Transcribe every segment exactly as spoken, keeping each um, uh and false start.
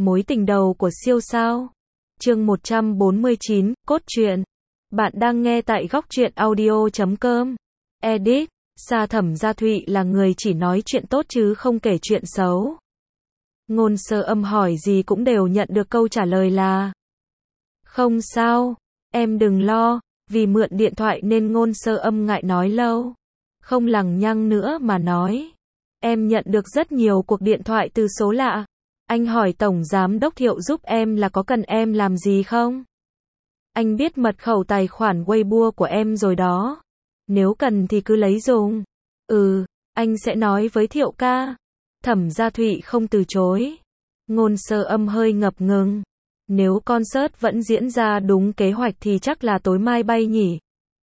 Mối tình đầu của siêu sao. Chương một trăm bốn mươi chín, cốt truyện. Bạn đang nghe tại góc truyện audio chấm com. Edit. Sa Thẩm Gia Thụy là người chỉ nói chuyện tốt chứ không kể chuyện xấu. Ngôn Sơ Âm hỏi gì cũng đều nhận được câu trả lời là không sao, em đừng lo. Vì mượn điện thoại nên Ngôn Sơ Âm ngại nói lâu, không lằng nhăng nữa mà nói. Em nhận được rất nhiều cuộc điện thoại từ số lạ. Anh hỏi Tổng Giám Đốc Thiệu giúp em là có cần em làm gì không? Anh biết mật khẩu tài khoản Weibo của em rồi đó. Nếu cần thì cứ lấy dùng. Ừ, anh sẽ nói với Thiệu ca. Thẩm Gia Thụy không từ chối. Ngôn Sơ Âm hơi ngập ngừng. Nếu concert vẫn diễn ra đúng kế hoạch thì chắc là tối mai bay nhỉ?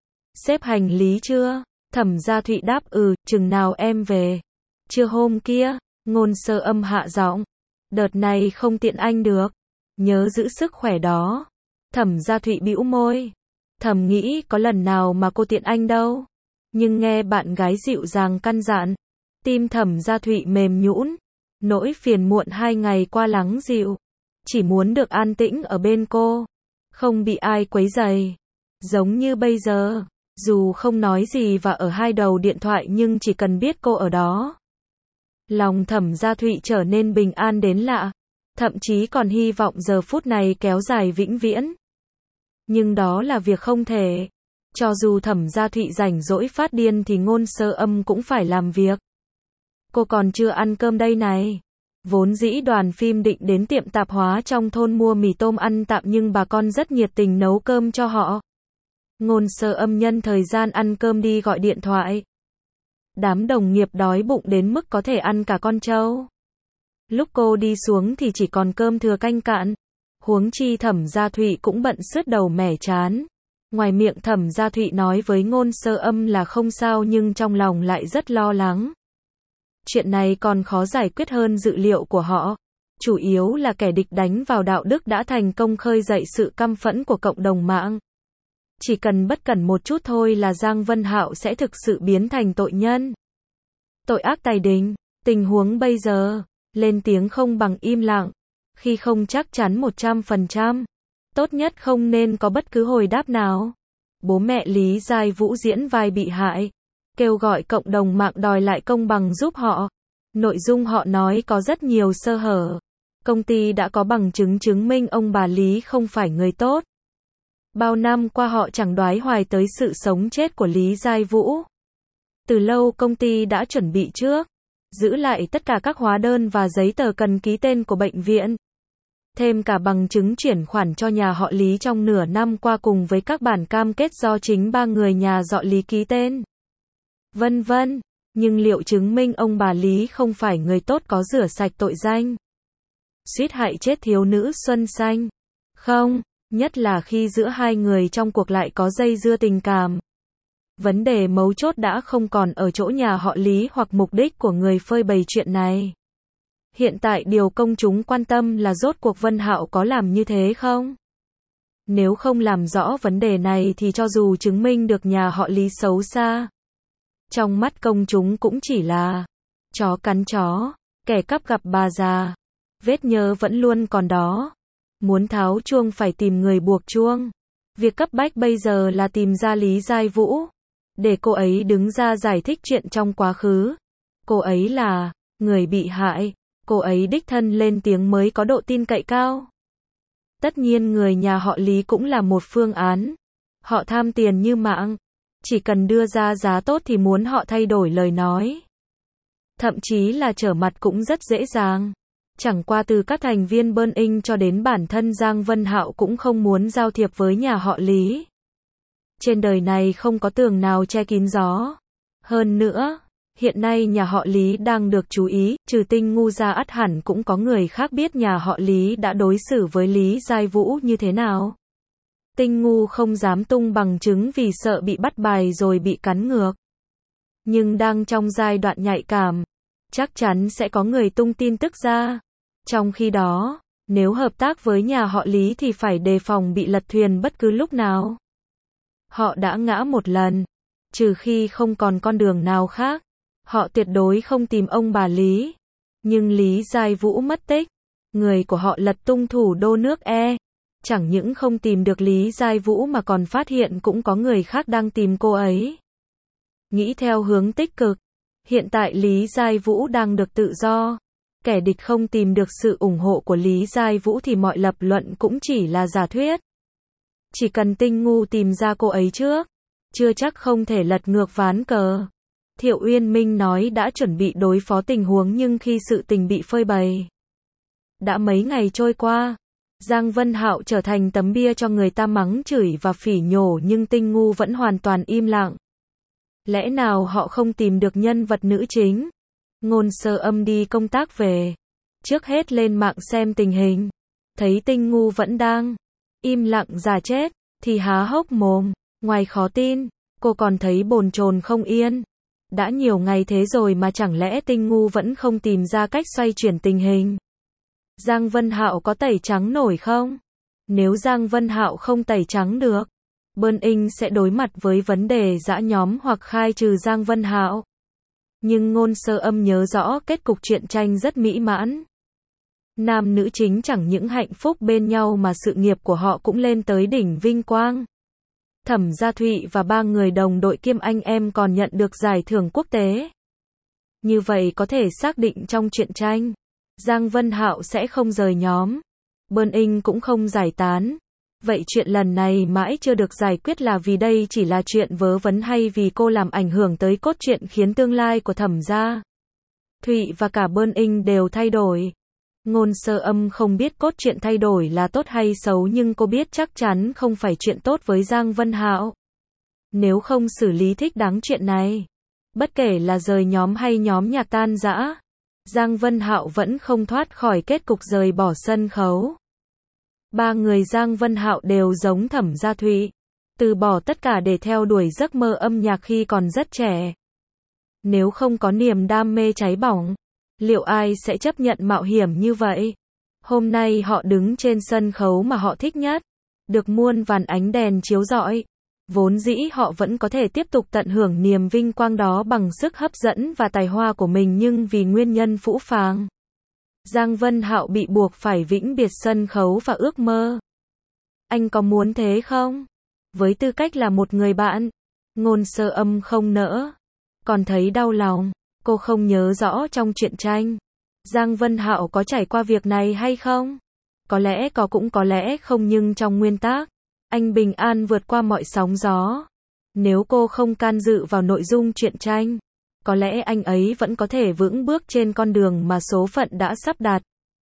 Xếp hành lý chưa? Thẩm Gia Thụy đáp ừ, chừng nào em về? Trưa hôm kia. Ngôn Sơ Âm hạ giọng. Đợt này không tiện anh được. Nhớ giữ sức khỏe đó. Thẩm Gia Thụy bĩu môi. Thầm nghĩ có lần nào mà cô tiện anh đâu. Nhưng nghe bạn gái dịu dàng căn dặn. Tim Thẩm Gia Thụy mềm nhũn. Nỗi phiền muộn hai ngày qua lắng dịu. Chỉ muốn được an tĩnh ở bên cô. Không bị ai quấy rầy. Giống như bây giờ. Dù không nói gì và ở hai đầu điện thoại nhưng chỉ cần biết cô ở đó. Lòng Thẩm Gia Thụy trở nên bình an đến lạ. Thậm chí còn hy vọng giờ phút này kéo dài vĩnh viễn. Nhưng đó là việc không thể. Cho dù Thẩm Gia Thụy rảnh rỗi phát điên thì Ngôn Sơ Âm cũng phải làm việc. Cô còn chưa ăn cơm đây này. Vốn dĩ đoàn phim định đến tiệm tạp hóa trong thôn mua mì tôm ăn tạm nhưng bà con rất nhiệt tình nấu cơm cho họ. Ngôn Sơ Âm nhân thời gian ăn cơm đi gọi điện thoại. Đám đồng nghiệp đói bụng đến mức có thể ăn cả con trâu. Lúc cô đi xuống thì chỉ còn cơm thừa canh cạn. Huống chi Thẩm Gia Thụy cũng bận sứt đầu mẻ chán. Ngoài miệng Thẩm Gia Thụy nói với Ngôn Sơ Âm là không sao nhưng trong lòng lại rất lo lắng. Chuyện này còn khó giải quyết hơn dự liệu của họ. Chủ yếu là kẻ địch đánh vào đạo đức đã thành công khơi dậy sự căm phẫn của cộng đồng mạng. Chỉ cần bất cẩn một chút thôi là Giang Vân Hạo sẽ thực sự biến thành tội nhân. Tội ác tày đình. Tình huống bây giờ, lên tiếng không bằng im lặng. Khi không chắc chắn một trăm phần trăm, tốt nhất không nên có bất cứ hồi đáp nào. Bố mẹ Lý Giai Vũ diễn vai bị hại, kêu gọi cộng đồng mạng đòi lại công bằng giúp họ. Nội dung họ nói có rất nhiều sơ hở. Công ty đã có bằng chứng chứng minh ông bà Lý không phải người tốt. Bao năm qua họ chẳng đoái hoài tới sự sống chết của Lý Giai Vũ. Từ lâu công ty đã chuẩn bị trước, giữ lại tất cả các hóa đơn và giấy tờ cần ký tên của bệnh viện. Thêm cả bằng chứng chuyển khoản cho nhà họ Lý trong nửa năm qua cùng với các bản cam kết do chính ba người nhà dọ Lý ký tên. Vân vân. Nhưng liệu chứng minh ông bà Lý không phải người tốt có rửa sạch tội danh? Suýt hại chết thiếu nữ Xuân Xanh? Không, nhất là khi giữa hai người trong cuộc lại có dây dưa tình cảm. Vấn đề mấu chốt đã không còn ở chỗ nhà họ Lý hoặc mục đích của người phơi bày chuyện này. Hiện tại điều công chúng quan tâm là rốt cuộc Vân Hạo có làm như thế không? Nếu không làm rõ vấn đề này thì cho dù chứng minh được nhà họ Lý xấu xa, trong mắt công chúng cũng chỉ là chó cắn chó, kẻ cắp gặp bà già. Vết nhơ vẫn luôn còn đó. Muốn tháo chuông phải tìm người buộc chuông. Việc cấp bách bây giờ là tìm ra Lý Giai Vũ, để cô ấy đứng ra giải thích chuyện trong quá khứ. Cô ấy là người bị hại. Cô ấy đích thân lên tiếng mới có độ tin cậy cao. Tất nhiên người nhà họ Lý cũng là một phương án. Họ tham tiền như mạng. Chỉ cần đưa ra giá tốt thì muốn họ thay đổi lời nói. Thậm chí là trở mặt cũng rất dễ dàng. Chẳng qua từ các thành viên Burn Inc cho đến bản thân Giang Vân Hạo cũng không muốn giao thiệp với nhà họ Lý. Trên đời này không có tường nào che kín gió. Hơn nữa, hiện nay nhà họ Lý đang được chú ý, trừ Tinh Ngu ra ắt hẳn cũng có người khác biết nhà họ Lý đã đối xử với Lý Giai Vũ như thế nào. Tinh Ngu không dám tung bằng chứng vì sợ bị bắt bài rồi bị cắn ngược. Nhưng đang trong giai đoạn nhạy cảm, chắc chắn sẽ có người tung tin tức ra. Trong khi đó, nếu hợp tác với nhà họ Lý thì phải đề phòng bị lật thuyền bất cứ lúc nào. Họ đã ngã một lần, trừ khi không còn con đường nào khác, họ tuyệt đối không tìm ông bà Lý. Nhưng Lý Giai Vũ mất tích, Người của họ lật tung thủ đô nước E. Chẳng những không tìm được Lý Giai Vũ mà còn phát hiện cũng có người khác đang tìm cô ấy. Nghĩ theo hướng tích cực. Hiện tại Lý Giai Vũ đang được tự do. Kẻ địch không tìm được sự ủng hộ của Lý Giai Vũ thì mọi lập luận cũng chỉ là giả thuyết. Chỉ cần Tinh Ngu tìm ra cô ấy trước, chưa chắc không thể lật ngược ván cờ. Thiệu Uyên Minh nói đã chuẩn bị đối phó tình huống nhưng khi sự tình bị phơi bày. Đã mấy ngày trôi qua, Giang Vân Hạo trở thành tấm bia cho người ta mắng chửi và phỉ nhổ nhưng Tinh Ngu vẫn hoàn toàn im lặng. Lẽ nào họ không tìm được nhân vật nữ chính? Ngôn Sơ Âm đi công tác về. Trước hết lên mạng xem tình hình. Thấy Tinh Ngu vẫn đang im lặng giả chết, thì há hốc mồm. Ngoài khó tin, cô còn thấy bồn chồn không yên. Đã nhiều ngày thế rồi mà chẳng lẽ Tinh Ngu vẫn không tìm ra cách xoay chuyển tình hình? Giang Vân Hạo có tẩy trắng nổi không? Nếu Giang Vân Hạo không tẩy trắng được, Burn Inc sẽ đối mặt với vấn đề giã nhóm hoặc khai trừ Giang Vân Hạo. Nhưng Ngôn Sơ Âm nhớ rõ kết cục truyện tranh rất mỹ mãn. Nam nữ chính chẳng những hạnh phúc bên nhau mà sự nghiệp của họ cũng lên tới đỉnh vinh quang. Thẩm Gia Thụy và ba người đồng đội kiêm anh em còn nhận được giải thưởng quốc tế. Như vậy có thể xác định trong truyện tranh, Giang Vân Hạo sẽ không rời nhóm. Burn Inc cũng không giải tán. Vậy chuyện lần này mãi chưa được giải quyết là vì đây chỉ là chuyện vớ vẩn hay vì cô làm ảnh hưởng tới cốt truyện khiến tương lai của Thẩm Gia Thụy và cả Burn Inc đều thay đổi. Ngôn Sơ Âm không biết cốt truyện thay đổi là tốt hay xấu nhưng cô biết chắc chắn không phải chuyện tốt với Giang Vân Hạo. Nếu không xử lý thích đáng chuyện này, bất kể là rời nhóm hay nhóm nhạc tan rã, Giang Vân Hạo vẫn không thoát khỏi kết cục rời bỏ sân khấu. Ba người Giang Vân Hạo đều giống Thẩm Gia Thụy, từ bỏ tất cả để theo đuổi giấc mơ âm nhạc khi còn rất trẻ. Nếu không có niềm đam mê cháy bỏng, liệu ai sẽ chấp nhận mạo hiểm như vậy? Hôm nay họ đứng trên sân khấu mà họ thích nhất, được muôn vàn ánh đèn chiếu rọi. Vốn dĩ họ vẫn có thể tiếp tục tận hưởng niềm vinh quang đó bằng sức hấp dẫn và tài hoa của mình nhưng vì nguyên nhân phũ phàng, Giang Vân Hạo bị buộc phải vĩnh biệt sân khấu và ước mơ. Anh có muốn thế không? Với tư cách là một người bạn, Ngôn Sơ Âm không nỡ, còn thấy đau lòng. Cô không nhớ rõ trong truyện tranh, Giang Vân Hạo có trải qua việc này hay không? Có lẽ có cũng có lẽ không nhưng trong nguyên tắc, anh bình an vượt qua mọi sóng gió. Nếu cô không can dự vào nội dung truyện tranh, có lẽ anh ấy vẫn có thể vững bước trên con đường mà số phận đã sắp đặt.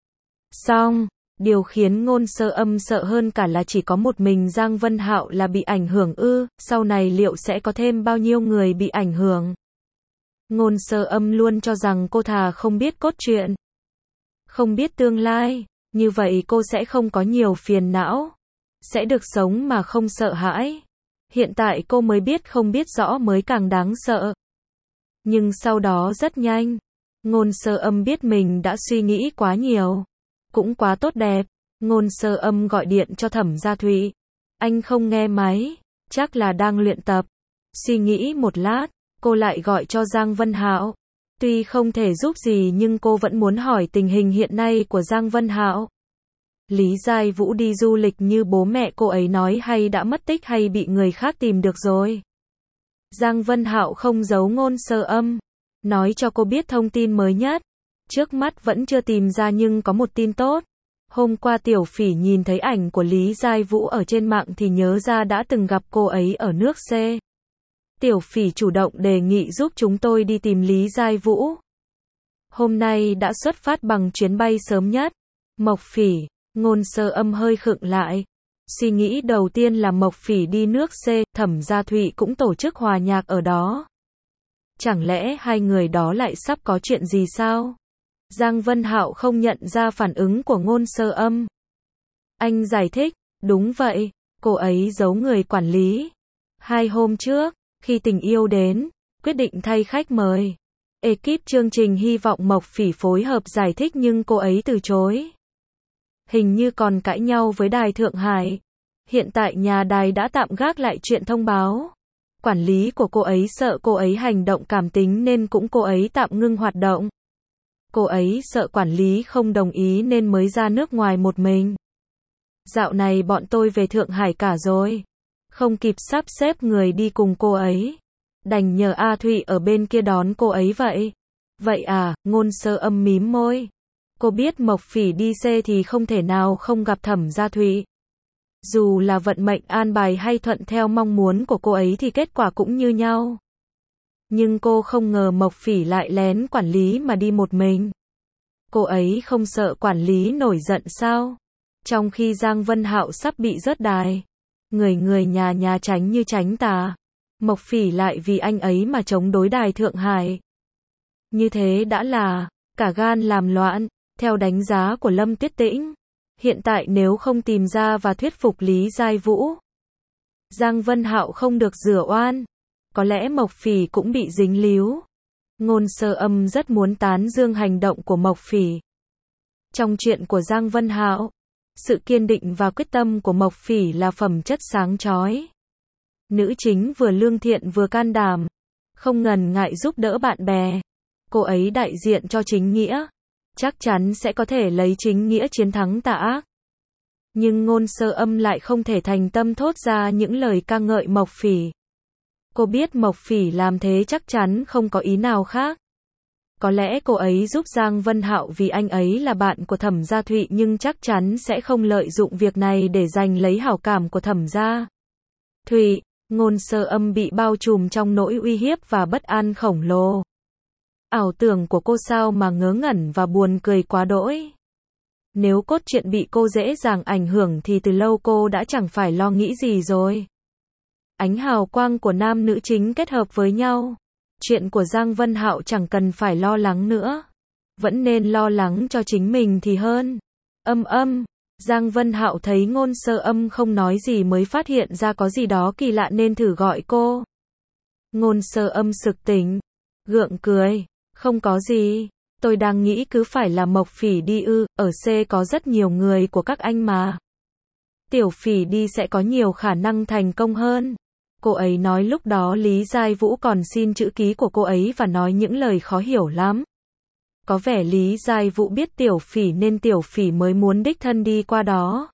Song, điều khiến Ngôn Sơ Âm sợ hơn cả là chỉ có một mình Giang Vân Hạo là bị ảnh hưởng ư, sau này liệu sẽ có thêm bao nhiêu người bị ảnh hưởng? Ngôn Sơ Âm luôn cho rằng cô thà không biết cốt truyện, không biết tương lai, như vậy cô sẽ không có nhiều phiền não, sẽ được sống mà không sợ hãi. Hiện tại cô mới biết không biết rõ mới càng đáng sợ. Nhưng sau đó rất nhanh, Ngôn Sơ Âm biết mình đã suy nghĩ quá nhiều, cũng quá tốt đẹp. Ngôn Sơ Âm gọi điện cho Thẩm Gia Thụy. Anh không nghe máy, chắc là đang luyện tập. Suy nghĩ một lát, cô lại gọi cho Giang Vân Hạo. Tuy không thể giúp gì nhưng cô vẫn muốn hỏi tình hình hiện nay của Giang Vân Hạo. Lý Giai Vũ đi du lịch như bố mẹ cô ấy nói hay đã mất tích hay bị người khác tìm được rồi? Giang Vân Hạo không giấu Ngôn Sơ Âm, nói cho cô biết thông tin mới nhất. Trước mắt vẫn chưa tìm ra nhưng có một tin tốt. Hôm qua Tiểu Phỉ nhìn thấy ảnh của Lý Giai Vũ ở trên mạng thì nhớ ra đã từng gặp cô ấy ở nước C. Tiểu Phỉ chủ động đề nghị giúp chúng tôi đi tìm Lý Giai Vũ. Hôm nay đã xuất phát bằng chuyến bay sớm nhất. Mộc Phỉ, Ngôn Sơ Âm hơi khựng lại. Suy nghĩ đầu tiên là Mộc Phỉ đi nước C, Thẩm Gia Thụy cũng tổ chức hòa nhạc ở đó. Chẳng lẽ hai người đó lại sắp có chuyện gì sao? Giang Vân Hạo không nhận ra phản ứng của Ngôn Sơ Âm. Anh giải thích, đúng vậy, cô ấy giấu người quản lý. Hai hôm trước, khi tình yêu đến, quyết định thay khách mời. Ekip chương trình hy vọng Mộc Phỉ phối hợp giải thích nhưng cô ấy từ chối. Hình như còn cãi nhau với đài Thượng Hải. Hiện tại nhà đài đã tạm gác lại chuyện thông báo. Quản lý của cô ấy sợ cô ấy hành động cảm tính nên cũng cô ấy tạm ngưng hoạt động. Cô ấy sợ quản lý không đồng ý nên mới ra nước ngoài một mình. Dạo này bọn tôi về Thượng Hải cả rồi. Không kịp sắp xếp người đi cùng cô ấy. Đành nhờ A Thụy ở bên kia đón cô ấy vậy. Vậy à, Ngôn Sơ Âm mím môi. Cô biết Mộc Phỉ đi xe thì không thể nào không gặp Thẩm Gia Thụy. Dù là vận mệnh an bài hay thuận theo mong muốn của cô ấy thì kết quả cũng như nhau. Nhưng cô không ngờ Mộc Phỉ lại lén quản lý mà đi một mình. Cô ấy không sợ quản lý nổi giận sao? Trong khi Giang Vân Hạo sắp bị rớt đài. Người người nhà nhà tránh như tránh tà. Mộc Phỉ lại vì anh ấy mà chống đối đài Thượng Hải. Như thế đã là cả gan làm loạn. Theo đánh giá của Lâm Tuyết Tĩnh, hiện tại nếu không tìm ra và thuyết phục Lý Giai Vũ, Giang Vân Hạo không được rửa oan, có lẽ Mộc Phỉ cũng bị dính líu. Ngôn Sơ Âm rất muốn tán dương hành động của Mộc Phỉ. Trong chuyện của Giang Vân Hạo, sự kiên định và quyết tâm của Mộc Phỉ là phẩm chất sáng chói. Nữ chính vừa lương thiện vừa can đảm, không ngần ngại giúp đỡ bạn bè. Cô ấy đại diện cho chính nghĩa, chắc chắn sẽ có thể lấy chính nghĩa chiến thắng tà ác. Nhưng Ngôn Sơ Âm lại không thể thành tâm thốt ra những lời ca ngợi Mộc Phỉ. Cô biết Mộc Phỉ làm thế chắc chắn không có ý nào khác. Có lẽ cô ấy giúp Giang Vân Hạo vì anh ấy là bạn của Thẩm Gia Thụy nhưng chắc chắn sẽ không lợi dụng việc này để giành lấy hảo cảm của Thẩm Gia Thụy. Ngôn Sơ Âm bị bao trùm trong nỗi uy hiếp và bất an khổng lồ. Ảo tưởng của cô sao mà ngớ ngẩn và buồn cười quá đỗi. Nếu cốt truyện bị cô dễ dàng ảnh hưởng thì từ lâu cô đã chẳng phải lo nghĩ gì rồi. Ánh hào quang của nam nữ chính kết hợp với nhau. Chuyện của Giang Vân Hạo chẳng cần phải lo lắng nữa. Vẫn nên lo lắng cho chính mình thì hơn. Âm âm, Giang Vân Hạo thấy Ngôn Sơ Âm không nói gì mới phát hiện ra có gì đó kỳ lạ nên thử gọi cô. Ngôn Sơ Âm sực tỉnh, gượng cười. Không có gì, tôi đang nghĩ cứ phải là Mộc Phỉ đi ư, ở C có rất nhiều người của các anh mà. Tiểu Phỉ đi sẽ có nhiều khả năng thành công hơn. Cô ấy nói lúc đó Lý Giai Vũ còn xin chữ ký của cô ấy và nói những lời khó hiểu lắm. Có vẻ Lý Giai Vũ biết Tiểu Phỉ nên Tiểu Phỉ mới muốn đích thân đi qua đó.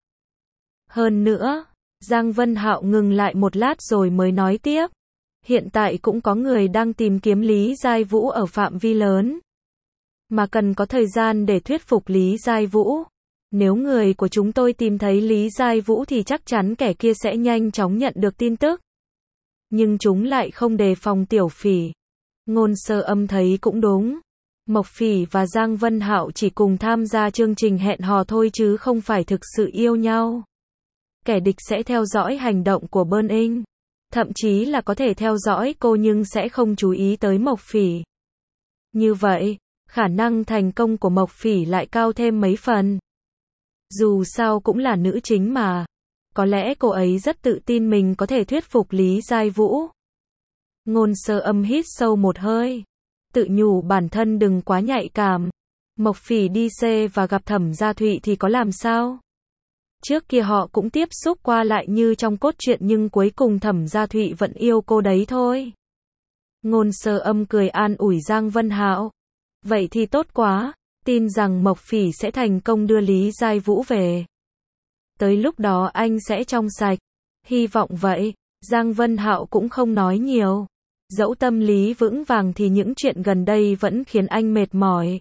Hơn nữa, Giang Vân Hạo ngừng lại một lát rồi mới nói tiếp. Hiện tại cũng có người đang tìm kiếm Lý Giai Vũ ở phạm vi lớn. Mà cần có thời gian để thuyết phục Lý Giai Vũ. Nếu người của chúng tôi tìm thấy Lý Giai Vũ thì chắc chắn kẻ kia sẽ nhanh chóng nhận được tin tức. Nhưng chúng lại không đề phòng Tiểu Phỉ. Ngôn Sơ Âm thấy cũng đúng. Mộc Phỉ và Giang Vân Hạo chỉ cùng tham gia chương trình hẹn hò thôi chứ không phải thực sự yêu nhau. Kẻ địch sẽ theo dõi hành động của Burning. Thậm chí là có thể theo dõi cô nhưng sẽ không chú ý tới Mộc Phỉ. Như vậy, khả năng thành công của Mộc Phỉ lại cao thêm mấy phần. Dù sao cũng là nữ chính mà. Có lẽ cô ấy rất tự tin mình có thể thuyết phục Lý Giai Vũ. Ngôn Sơ Âm hít sâu một hơi. Tự nhủ bản thân đừng quá nhạy cảm. Mộc Phỉ đi C và gặp Thẩm Gia Thụy thì có làm sao? Trước kia họ cũng tiếp xúc qua lại như trong cốt truyện nhưng cuối cùng Thẩm Gia Thụy vẫn yêu cô đấy thôi. Ngôn Sơ Âm cười an ủi Giang Vân Hạo. Vậy thì tốt quá, tin rằng Mộc Phỉ sẽ thành công đưa Lý Giai Vũ về. Tới lúc đó anh sẽ trong sạch. Hy vọng vậy. Giang Vân Hạo cũng không nói nhiều. Dẫu tâm lý vững vàng thì những chuyện gần đây vẫn khiến anh mệt mỏi.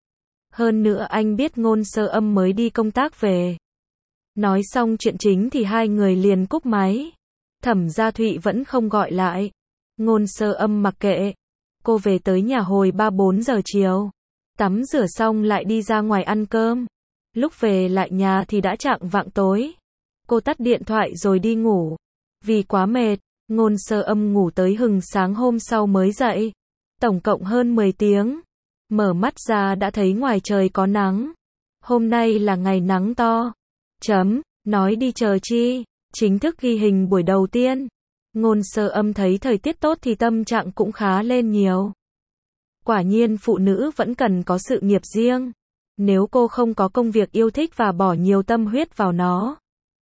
Hơn nữa anh biết Ngôn Sơ Âm mới đi công tác về. Nói xong chuyện chính thì hai người liền cúp máy. Thẩm Gia Thụy vẫn không gọi lại. Ngôn Sơ Âm mặc kệ. Cô về tới nhà hồi ba bốn giờ chiều. Tắm rửa xong lại đi ra ngoài ăn cơm. Lúc về lại nhà thì đã chạng vạng tối. Cô tắt điện thoại rồi đi ngủ. Vì quá mệt, Ngôn Sơ Âm ngủ tới hừng sáng hôm sau mới dậy. Tổng cộng hơn mười tiếng. Mở mắt ra đã thấy ngoài trời có nắng. Hôm nay là ngày nắng to. Chấm, nói đi chờ chi. Chính thức ghi hình buổi đầu tiên. Ngôn Sơ Âm thấy thời tiết tốt thì tâm trạng cũng khá lên nhiều. Quả nhiên phụ nữ vẫn cần có sự nghiệp riêng. Nếu cô không có công việc yêu thích và bỏ nhiều tâm huyết vào nó,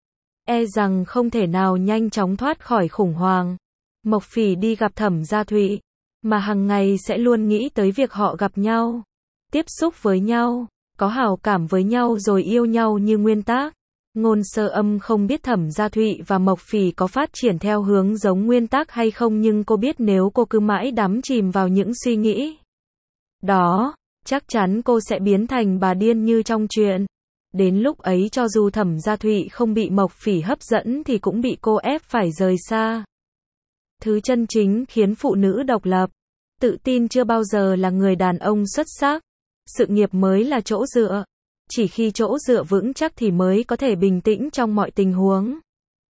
e rằng không thể nào nhanh chóng thoát khỏi khủng hoảng. Mộc Phỉ đi gặp Thẩm Gia Thụy, mà hàng ngày sẽ luôn nghĩ tới việc họ gặp nhau. tiếp xúc với nhau, có hảo cảm với nhau rồi yêu nhau như nguyên tắc. Ngôn Sơ Âm không biết Thẩm Gia Thụy và Mộc Phỉ có phát triển theo hướng giống nguyên tắc hay không, nhưng cô biết nếu cô cứ mãi đắm chìm vào những suy nghĩ đó, chắc chắn cô sẽ biến thành bà điên như trong truyện. Đến lúc ấy cho dù Thẩm Gia Thụy không bị Mộc Phỉ hấp dẫn thì cũng bị cô ép phải rời xa. Thứ chân chính khiến phụ nữ độc lập, tự tin chưa bao giờ là người đàn ông xuất sắc. Sự nghiệp mới là chỗ dựa. Chỉ khi chỗ dựa vững chắc thì mới có thể bình tĩnh trong mọi tình huống.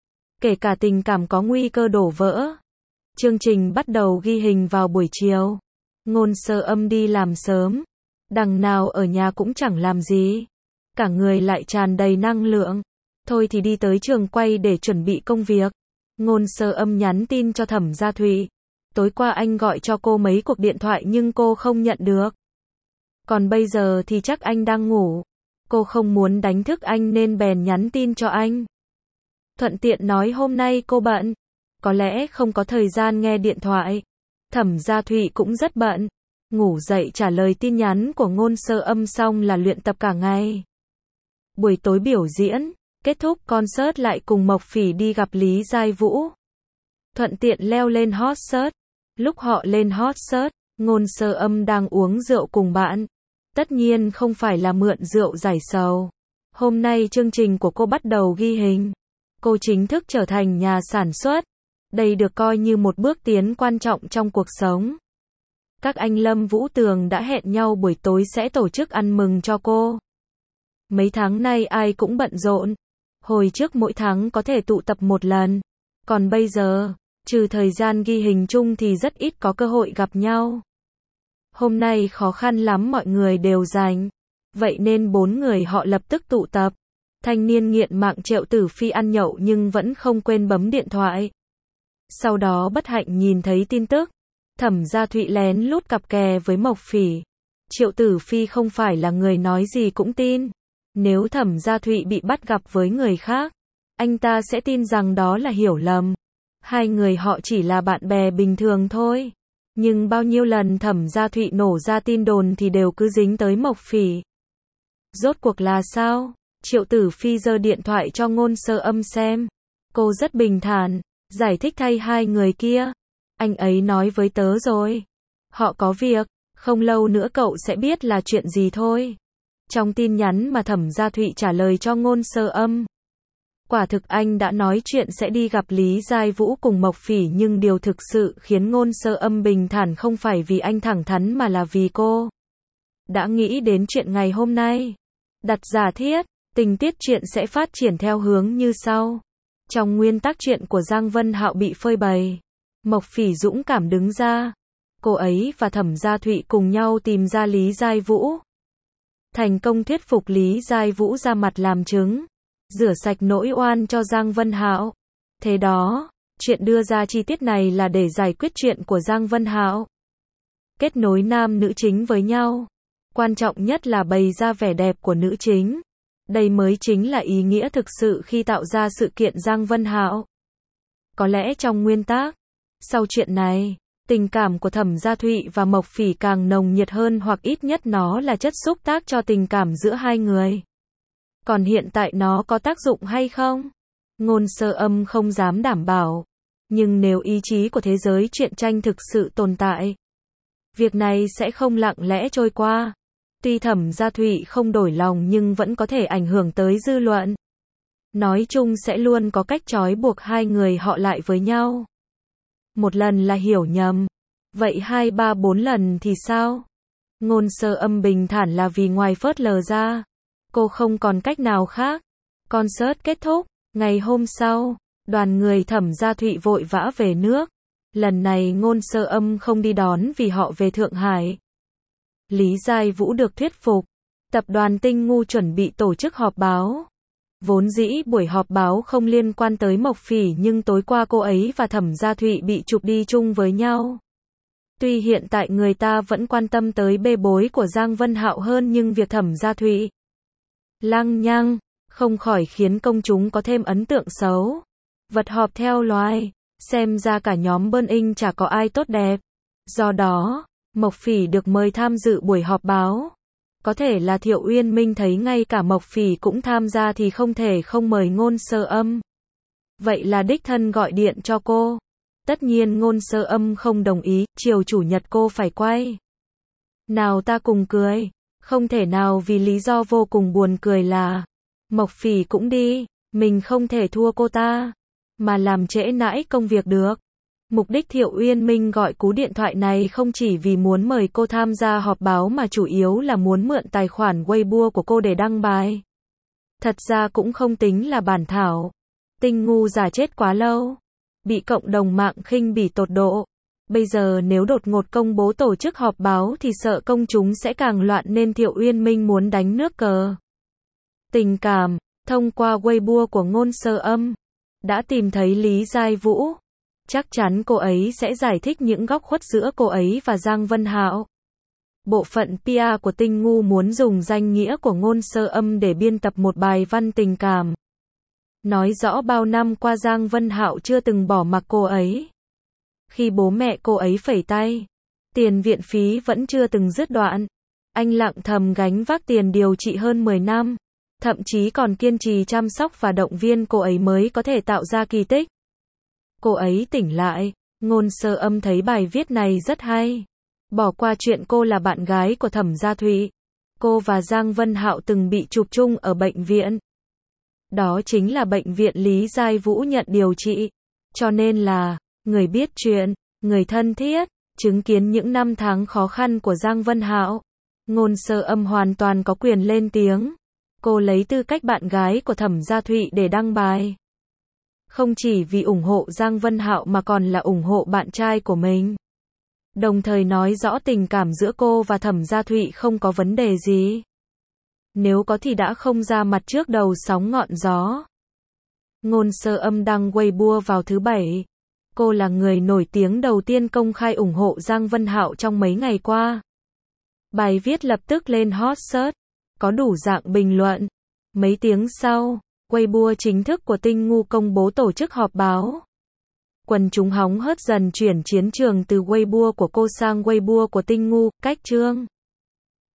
Kể cả tình cảm có nguy cơ đổ vỡ. Chương trình bắt đầu ghi hình vào buổi chiều. Ngôn Sơ Âm đi làm sớm. Đằng nào ở nhà cũng chẳng làm gì. Cả người lại tràn đầy năng lượng. Thôi thì đi tới trường quay để chuẩn bị công việc. Ngôn Sơ Âm nhắn tin cho Thẩm Gia Thụy. Tối qua anh gọi cho cô mấy cuộc điện thoại nhưng cô không nhận được. Còn bây giờ thì chắc anh đang ngủ. Cô không muốn đánh thức anh nên bèn nhắn tin cho anh. Thuận tiện nói hôm nay cô bận. Có lẽ không có thời gian nghe điện thoại. Thẩm Gia Thụy cũng rất bận. Ngủ dậy trả lời tin nhắn của Ngôn Sơ Âm xong là luyện tập cả ngày. Buổi tối biểu diễn, kết thúc concert lại cùng Mộc Phỉ đi gặp Lý Giai Vũ. Thuận tiện leo lên hot search. Lúc họ lên hot search, Ngôn Sơ Âm đang uống rượu cùng bạn. Tất nhiên không phải là mượn rượu giải sầu. Hôm nay chương trình của cô bắt đầu ghi hình. Cô chính thức trở thành nhà sản xuất. Đây được coi như một bước tiến quan trọng trong cuộc sống. Các anh Lâm Vũ Tường đã hẹn nhau buổi tối sẽ tổ chức ăn mừng cho cô. Mấy tháng nay ai cũng bận rộn. Hồi trước mỗi tháng có thể tụ tập một lần. Còn bây giờ, trừ thời gian ghi hình chung thì rất ít có cơ hội gặp nhau. Hôm nay khó khăn lắm mọi người đều rảnh. Vậy nên bốn người họ lập tức tụ tập. Thanh niên nghiện mạng Triệu Tử Phi ăn nhậu nhưng vẫn không quên bấm điện thoại. Sau đó bất hạnh nhìn thấy tin tức. Thẩm Gia Thụy lén lút cặp kè với Mộc Phỉ. Triệu Tử Phi không phải là người nói gì cũng tin. Nếu Thẩm Gia Thụy bị bắt gặp với người khác, anh ta sẽ tin rằng đó là hiểu lầm. Hai người họ chỉ là bạn bè bình thường thôi. Nhưng bao nhiêu lần Thẩm Gia Thụy nổ ra tin đồn thì đều cứ dính tới Mộc Phỉ. Rốt cuộc là sao? Triệu Tử Phi giơ điện thoại cho Ngôn Sơ Âm xem. Cô rất bình thản, giải thích thay hai người kia. Anh ấy nói với tớ rồi. Họ có việc, không lâu nữa cậu sẽ biết là chuyện gì thôi. Trong tin nhắn mà Thẩm Gia Thụy trả lời cho Ngôn Sơ Âm. Quả thực anh đã nói chuyện sẽ đi gặp Lý Giai Vũ cùng Mộc Phỉ, nhưng điều thực sự khiến Ngôn Sơ Âm bình thản không phải vì anh thẳng thắn mà là vì cô đã nghĩ đến chuyện ngày hôm nay. Đặt giả thiết, tình tiết chuyện sẽ phát triển theo hướng như sau. Trong nguyên tắc chuyện của Giang Vân Hạo bị phơi bày, Mộc Phỉ dũng cảm đứng ra. Cô ấy và Thẩm Gia Thụy cùng nhau tìm ra Lý Giai Vũ. Thành công thuyết phục Lý Giai Vũ ra mặt làm chứng. Rửa sạch nỗi oan cho Giang Vân Hạo. Thế đó, chuyện đưa ra chi tiết này là để giải quyết chuyện của Giang Vân Hạo. Kết nối nam nữ chính với nhau. Quan trọng nhất là bày ra vẻ đẹp của nữ chính. Đây mới chính là ý nghĩa thực sự khi tạo ra sự kiện Giang Vân Hạo. Có lẽ trong nguyên tắc, sau chuyện này, tình cảm của Thẩm Gia Thụy và Mộc Phỉ càng nồng nhiệt hơn, hoặc ít nhất nó là chất xúc tác cho tình cảm giữa hai người. Còn hiện tại nó có tác dụng hay không? Ngôn Sơ Âm không dám đảm bảo. Nhưng nếu ý chí của thế giới truyện tranh thực sự tồn tại, việc này sẽ không lặng lẽ trôi qua. Tuy Thẩm Gia Thụy không đổi lòng nhưng vẫn có thể ảnh hưởng tới dư luận. Nói chung sẽ luôn có cách trói buộc hai người họ lại với nhau. Một lần là hiểu nhầm. Vậy hai ba bốn lần thì sao? Ngôn Sơ Âm bình thản là vì ngoài phớt lờ ra, cô không còn cách nào khác. Concert kết thúc, ngày hôm sau, đoàn người Thẩm Gia Thụy vội vã về nước. Lần này Ngôn Sơ Âm không đi đón vì họ về Thượng Hải. Lý Giai Vũ được thuyết phục. Tập đoàn Tinh Ngu chuẩn bị tổ chức họp báo. Vốn dĩ buổi họp báo không liên quan tới Mộc Phỉ, nhưng tối qua cô ấy và Thẩm Gia Thụy bị chụp đi chung với nhau. Tuy hiện tại người ta vẫn quan tâm tới bê bối của Giang Vân Hạo hơn, nhưng việc Thẩm Gia Thụy lăng nhăng không khỏi khiến công chúng có thêm ấn tượng xấu. Vật họp theo loài, xem ra cả nhóm Bơn Inh chả có ai tốt đẹp. Do đó, Mộc Phỉ được mời tham dự buổi họp báo. Có thể là Thiệu Uyên Minh thấy ngay cả Mộc Phỉ cũng tham gia thì không thể không mời Ngôn Sơ Âm. Vậy là đích thân gọi điện cho cô. Tất nhiên Ngôn Sơ Âm không đồng ý, chiều chủ nhật cô phải quay. Nào ta cùng cười. Không thể nào, vì lý do vô cùng buồn cười là Mộc Phỉ cũng đi, mình không thể thua cô ta, mà làm trễ nãi công việc được. Mục đích Thiệu Uyên Minh gọi cú điện thoại này không chỉ vì muốn mời cô tham gia họp báo mà chủ yếu là muốn mượn tài khoản Weibo của cô để đăng bài. Thật ra cũng không tính là bản thảo. Tinh ngu giả chết quá lâu, bị cộng đồng mạng khinh bỉ tột độ. Bây giờ nếu đột ngột công bố tổ chức họp báo thì sợ công chúng sẽ càng loạn nên Thiệu Uyên Minh muốn đánh nước cờ. Tình cảm, thông qua Weibo của Ngôn Sơ Âm, đã tìm thấy Lý Giai Vũ. Chắc chắn cô ấy sẽ giải thích những góc khuất giữa cô ấy và Giang Vân Hạo. Bộ phận pê e của Tinh ngu muốn dùng danh nghĩa của Ngôn Sơ Âm để biên tập một bài văn tình cảm. Nói rõ bao năm qua Giang Vân Hạo chưa từng bỏ mặc cô ấy. Khi bố mẹ cô ấy phẩy tay, tiền viện phí vẫn chưa từng dứt đoạn. Anh lặng thầm gánh vác tiền điều trị hơn mười năm. Thậm chí còn kiên trì chăm sóc và động viên cô ấy mới có thể tạo ra kỳ tích. Cô ấy tỉnh lại. Ngôn Sơ Âm thấy bài viết này rất hay. Bỏ qua chuyện cô là bạn gái của Thẩm Gia Thụy. Cô và Giang Vân Hạo từng bị chụp chung ở bệnh viện. Đó chính là bệnh viện Lý Giai Vũ nhận điều trị. Cho nên là người biết chuyện, người thân thiết, chứng kiến những năm tháng khó khăn của Giang Vân Hạo. Ngôn Sơ Âm hoàn toàn có quyền lên tiếng. Cô lấy tư cách bạn gái của Thẩm Gia Thụy để đăng bài. Không chỉ vì ủng hộ Giang Vân Hạo mà còn là ủng hộ bạn trai của mình. Đồng thời nói rõ tình cảm giữa cô và Thẩm Gia Thụy không có vấn đề gì. Nếu có thì đã không ra mặt trước đầu sóng ngọn gió. Ngôn Sơ Âm đăng Weibo vào thứ Bảy. Cô là người nổi tiếng đầu tiên công khai ủng hộ Giang Vân Hạo trong mấy ngày qua. Bài viết lập tức lên hot search, có đủ dạng bình luận. Mấy tiếng sau, Weibo chính thức của Tinh ngu công bố tổ chức họp báo. Quần chúng hóng hớt dần chuyển chiến trường từ Weibo của cô sang Weibo của Tinh ngu, cách chương.